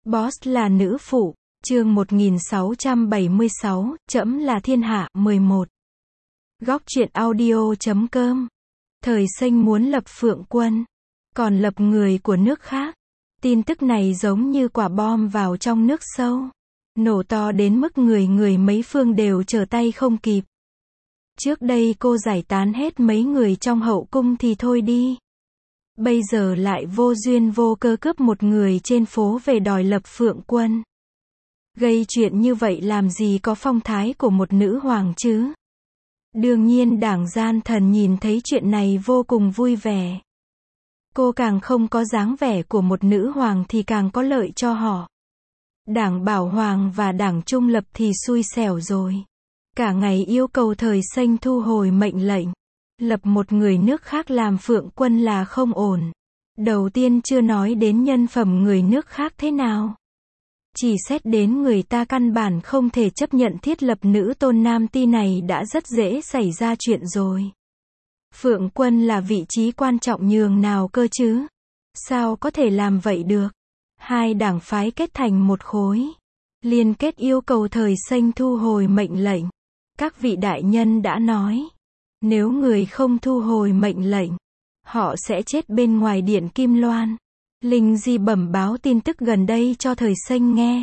Boss là nữ phụ, chương 1676, trẫm là thiên hạ, 11. Góc truyện audio.com. Thời Xanh muốn lập Phượng Quân, còn lập người của nước khác. Tin tức này giống như quả bom vào trong nước sâu, nổ to đến mức người mấy phương đều trở tay không kịp. Trước đây cô giải tán hết mấy người trong hậu cung thì thôi đi, bây giờ lại vô duyên vô cơ cướp một người trên phố về đòi lập Phượng Quân. Gây chuyện như vậy làm gì có phong thái của một nữ hoàng chứ? Đương nhiên đảng gian thần nhìn thấy chuyện này vô cùng vui vẻ. Cô càng không có dáng vẻ của một nữ hoàng thì càng có lợi cho họ. Đảng Bảo Hoàng và đảng Trung Lập thì xui xẻo rồi. Cả ngày yêu cầu Thời Xanh thu hồi mệnh lệnh, lập một người nước khác làm Phượng Quân là không ổn. Đầu tiên chưa nói đến nhân phẩm người nước khác thế nào, chỉ xét đến người ta căn bản không thể chấp nhận thiết lập nữ tôn nam ti này đã rất dễ xảy ra chuyện rồi. Phượng Quân là vị trí quan trọng nhường nào cơ chứ? Sao có thể làm vậy được? Hai đảng phái kết thành một khối, liên kết yêu cầu Thời Xanh thu hồi mệnh lệnh. Các vị đại nhân đã nói, nếu người không thu hồi mệnh lệnh, họ sẽ chết bên ngoài điện Kim Loan. Linh Di bẩm báo tin tức gần đây cho Thời Xanh nghe.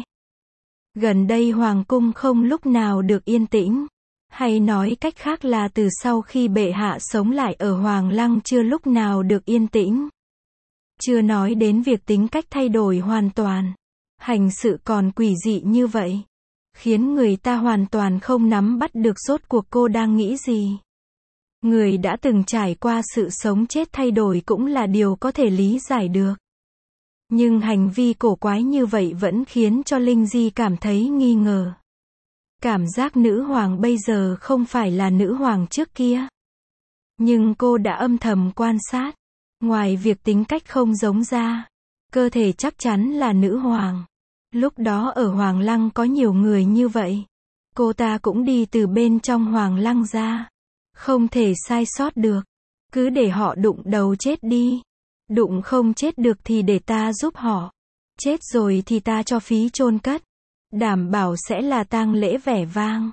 Gần đây Hoàng cung không lúc nào được yên tĩnh, hay nói cách khác là từ sau khi bệ hạ sống lại ở Hoàng Lăng chưa lúc nào được yên tĩnh. Chưa nói đến việc tính cách thay đổi hoàn toàn, hành sự còn quỷ dị như vậy, khiến người ta hoàn toàn không nắm bắt được rốt cuộc cô đang nghĩ gì. Người đã từng trải qua sự sống chết thay đổi cũng là điều có thể lý giải được. Nhưng hành vi cổ quái như vậy vẫn khiến cho Linh Di cảm thấy nghi ngờ. Cảm giác nữ hoàng bây giờ không phải là nữ hoàng trước kia. Nhưng cô đã âm thầm quan sát, ngoài việc tính cách không giống ra, cơ thể chắc chắn là nữ hoàng. Lúc đó ở Hoàng Lăng có nhiều người như vậy, cô ta cũng đi từ bên trong Hoàng Lăng ra, không thể sai sót được. Cứ để họ đụng đầu chết đi. Đụng không chết được thì để ta giúp họ. Chết rồi thì ta cho phí chôn cất. Đảm bảo sẽ là tang lễ vẻ vang.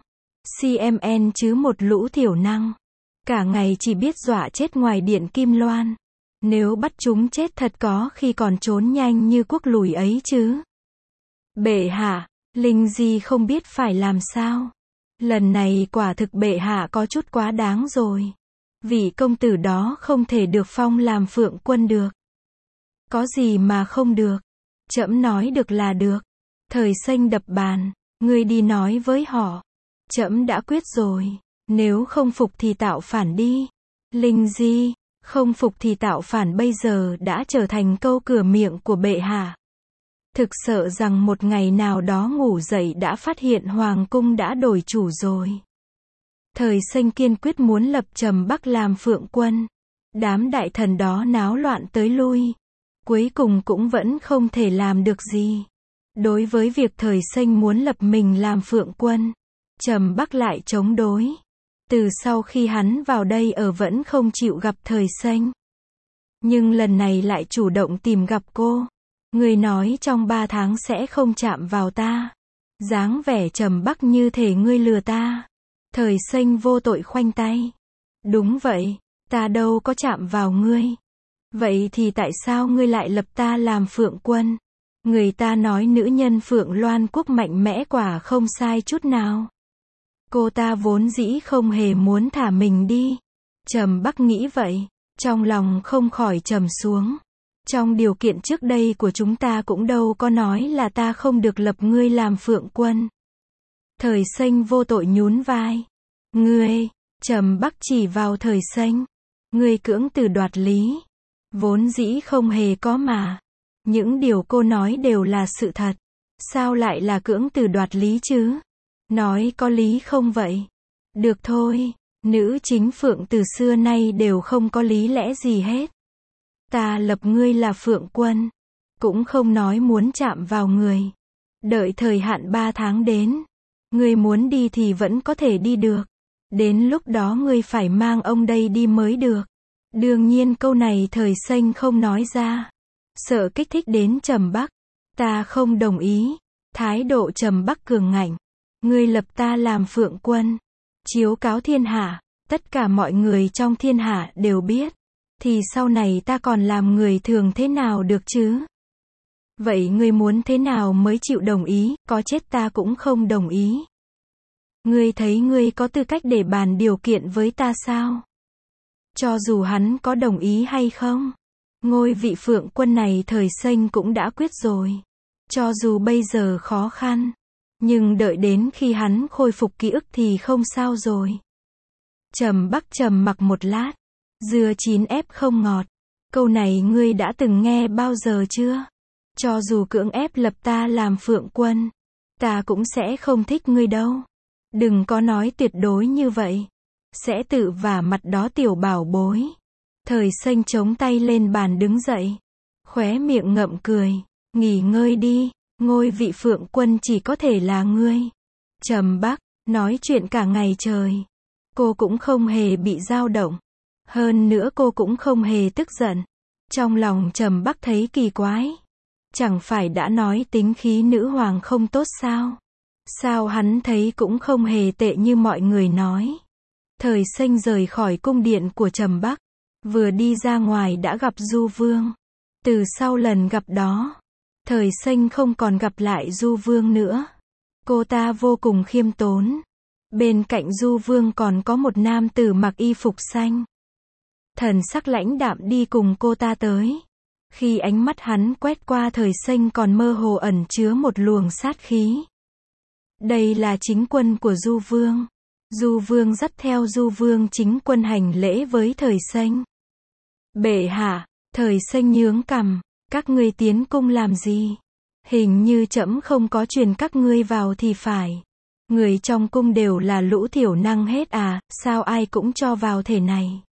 CMN chứ một lũ thiểu năng. Cả ngày chỉ biết dọa chết ngoài điện Kim Loan. Nếu bắt chúng chết thật có khi còn trốn nhanh như quốc lùi ấy chứ. Bệ hạ, Linh Di không biết phải làm sao. Lần này quả thực bệ hạ có chút quá đáng rồi. Vị công tử đó không thể được phong làm Phượng Quân được. Có gì mà không được? Trẫm nói được là được. Thời Xanh đập bàn, ngươi đi nói với họ. Trẫm đã quyết rồi, nếu không phục thì tạo phản đi. Linh Di, không phục thì tạo phản bây giờ đã trở thành câu cửa miệng của bệ hạ. Thực sợ rằng một ngày nào đó ngủ dậy đã phát hiện Hoàng cung đã đổi chủ rồi. Thời Xanh kiên quyết muốn lập Trầm Bắc làm Phượng Quân. Đám đại thần đó náo loạn tới lui, cuối cùng cũng vẫn không thể làm được gì. Đối với việc Thời Xanh muốn lập mình làm Phượng Quân, Trầm Bắc lại chống đối. Từ sau khi hắn vào đây ở vẫn không chịu gặp Thời Xanh, nhưng lần này lại chủ động tìm gặp cô. Người nói trong 3 tháng sẽ không chạm vào ta. Dáng vẻ Trầm Bắc như thể ngươi lừa ta. Thời Xanh vô tội khoanh tay. Đúng vậy, ta đâu có chạm vào ngươi. Vậy thì tại sao ngươi lại lập ta làm Phượng Quân? Người ta nói nữ nhân Phượng Loan Quốc mạnh mẽ quả không sai chút nào. Cô ta vốn dĩ không hề muốn thả mình đi. Trầm Bắc nghĩ vậy, trong lòng không khỏi trầm xuống. Trong điều kiện trước đây của chúng ta cũng đâu có nói là ta không được lập ngươi làm Phượng Quân. Thời Xanh vô tội nhún vai. Ngươi, Trầm Bắc chỉ vào Thời Xanh. Ngươi cưỡng từ đoạt lý. Vốn dĩ không hề có mà. Những điều cô nói đều là sự thật. Sao lại là cưỡng từ đoạt lý chứ? Nói có lý không vậy? Được thôi, nữ chính Phượng từ xưa nay đều không có lý lẽ gì hết. Ta lập ngươi là Phượng Quân, cũng không nói muốn chạm vào người. Đợi thời hạn 3 tháng đến, ngươi muốn đi thì vẫn có thể đi được. Đến lúc đó ngươi phải mang ông đây đi mới được. Đương nhiên câu này Thời Xanh không nói ra, sợ kích thích đến Trầm Bắc. Ta không đồng ý. Thái độ Trầm Bắc cường ngạnh. Ngươi lập ta làm phượng quân. Chiếu cáo thiên hạ. Tất cả mọi người trong thiên hạ đều biết. Thì sau này ta còn làm người thường thế nào được chứ? Vậy ngươi muốn thế nào mới chịu đồng ý, có chết ta cũng không đồng ý. Ngươi thấy ngươi có tư cách để bàn điều kiện với ta sao? Cho dù hắn có đồng ý hay không, ngôi vị phượng quân này Thời Xanh cũng đã quyết rồi. Cho dù bây giờ khó khăn, nhưng đợi đến khi hắn khôi phục ký ức thì không sao rồi. Trầm Bắc trầm mặc một lát. Dưa chín ép không ngọt. Câu này ngươi đã từng nghe bao giờ chưa? Cho dù cưỡng ép lập ta làm phượng quân, ta cũng sẽ không thích ngươi đâu. Đừng có nói tuyệt đối như vậy. Sẽ tự vả mặt đó tiểu bảo bối. Thời Xanh chống tay lên bàn đứng dậy. Khóe miệng ngậm cười. Nghỉ ngơi đi, ngôi vị phượng quân chỉ có thể là ngươi. Trầm Bắc, nói chuyện cả ngày trời. Cô cũng không hề bị dao động. Hơn nữa cô cũng không hề tức giận. Trong lòng Trầm Bắc thấy kỳ quái. Chẳng phải đã nói tính khí nữ hoàng không tốt sao? Sao hắn thấy cũng không hề tệ như mọi người nói. Thời Xanh rời khỏi cung điện của Trầm Bắc. Vừa đi ra ngoài đã gặp Du Vương. Từ sau lần gặp đó, Thời Xanh không còn gặp lại Du Vương nữa. Cô ta vô cùng khiêm tốn. Bên cạnh Du Vương còn có một nam tử mặc y phục xanh. Thần sắc lãnh đạm đi cùng cô ta tới. Khi ánh mắt hắn quét qua Thời Xanh còn mơ hồ ẩn chứa một luồng sát khí. Đây là chính quân của Du Vương. Du Vương dắt theo Du Vương chính quân hành lễ với Thời Xanh. Bệ hạ, Thời Xanh nhướng cằm, các ngươi tiến cung làm gì? Hình như trẫm không có truyền các ngươi vào thì phải. Người trong cung đều là lũ thiểu năng hết à, sao ai cũng cho vào thể này?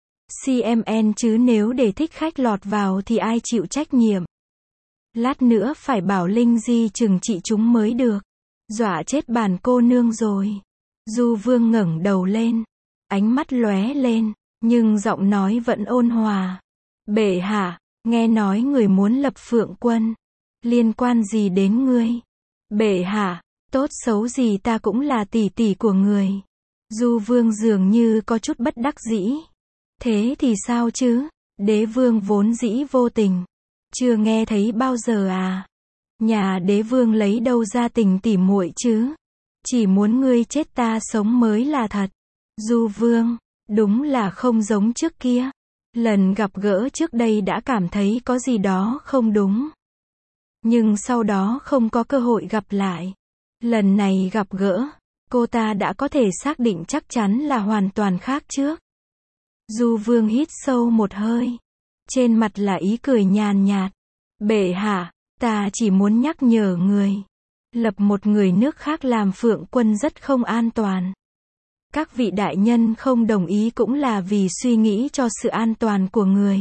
CMN chứ nếu để thích khách lọt vào thì ai chịu trách nhiệm? Lát nữa phải bảo Linh Di trừng trị chúng mới được. Dọa chết bản cô nương rồi. Du Vương ngẩng đầu lên. Ánh mắt lóe lên, nhưng giọng nói vẫn ôn hòa. Bệ hạ, nghe nói người muốn lập phượng quân. Liên quan gì đến ngươi? Bệ hạ, tốt xấu gì ta cũng là tỷ tỷ của người. Du Vương dường như có chút bất đắc dĩ. Thế thì sao chứ? Đế vương vốn dĩ vô tình. Chưa nghe thấy bao giờ à? Nhà đế vương lấy đâu ra tình tỉ muội chứ? Chỉ muốn ngươi chết ta sống mới là thật. Du Vương, đúng là không giống trước kia. Lần gặp gỡ trước đây đã cảm thấy có gì đó không đúng. Nhưng sau đó không có cơ hội gặp lại. Lần này gặp gỡ, cô ta đã có thể xác định chắc chắn là hoàn toàn khác trước. Du Vương hít sâu một hơi. Trên mặt là ý cười nhàn nhạt. Bệ hạ, ta chỉ muốn nhắc nhở người. Lập một người nước khác làm phượng quân rất không an toàn. Các vị đại nhân không đồng ý cũng là vì suy nghĩ cho sự an toàn của người.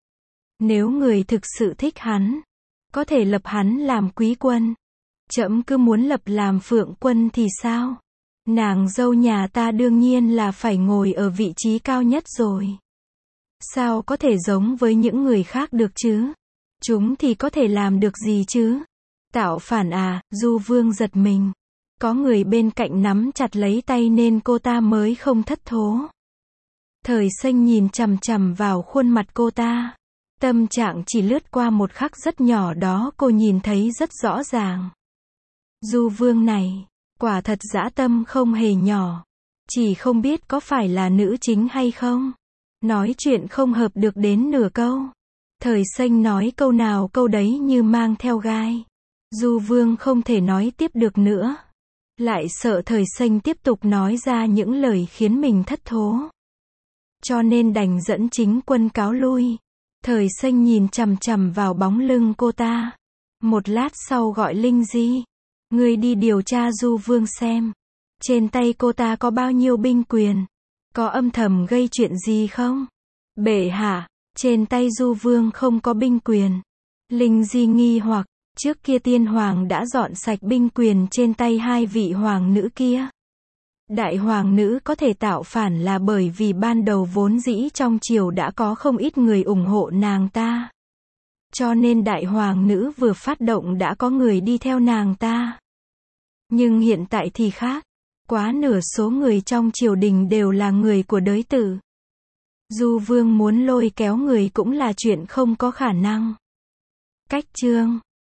Nếu người thực sự thích hắn, có thể lập hắn làm quý quân. Trẫm cứ muốn lập làm phượng quân thì sao? Nàng dâu nhà ta đương nhiên là phải ngồi ở vị trí cao nhất rồi. Sao có thể giống với những người khác được chứ? Chúng thì có thể làm được gì chứ? Tạo phản à? Du Vương giật mình. Có người bên cạnh nắm chặt lấy tay nên cô ta mới không thất thố. Thời Xanh nhìn chằm chằm vào khuôn mặt cô ta. Tâm trạng chỉ lướt qua một khắc rất nhỏ đó cô nhìn thấy rất rõ ràng. Du Vương này, quả thật dã tâm không hề nhỏ. Chỉ không biết có phải là nữ chính hay không. Nói chuyện không hợp được đến nửa câu. Thời Xanh nói câu nào câu đấy như mang theo gai. Du Vương không thể nói tiếp được nữa. Lại sợ Thời Xanh tiếp tục nói ra những lời khiến mình thất thố. Cho nên đành dẫn chính quân cáo lui. Thời Xanh nhìn chằm chằm vào bóng lưng cô ta. Một lát sau gọi Linh Di. Ngươi đi điều tra Du Vương xem. Trên tay cô ta có bao nhiêu binh quyền? Có âm thầm gây chuyện gì không? Bệ hạ, trên tay Du Vương không có binh quyền. Linh Di nghi hoặc, trước kia tiên hoàng đã dọn sạch binh quyền trên tay hai vị hoàng nữ kia. Đại hoàng nữ có thể tạo phản là bởi vì ban đầu vốn dĩ trong triều đã có không ít người ủng hộ nàng ta. Cho nên đại hoàng nữ vừa phát động đã có người đi theo nàng ta. Nhưng hiện tại thì khác. Quá nửa số người trong triều đình đều là người của đới tử. Du vương muốn lôi kéo người cũng là chuyện không có khả năng. Cách chương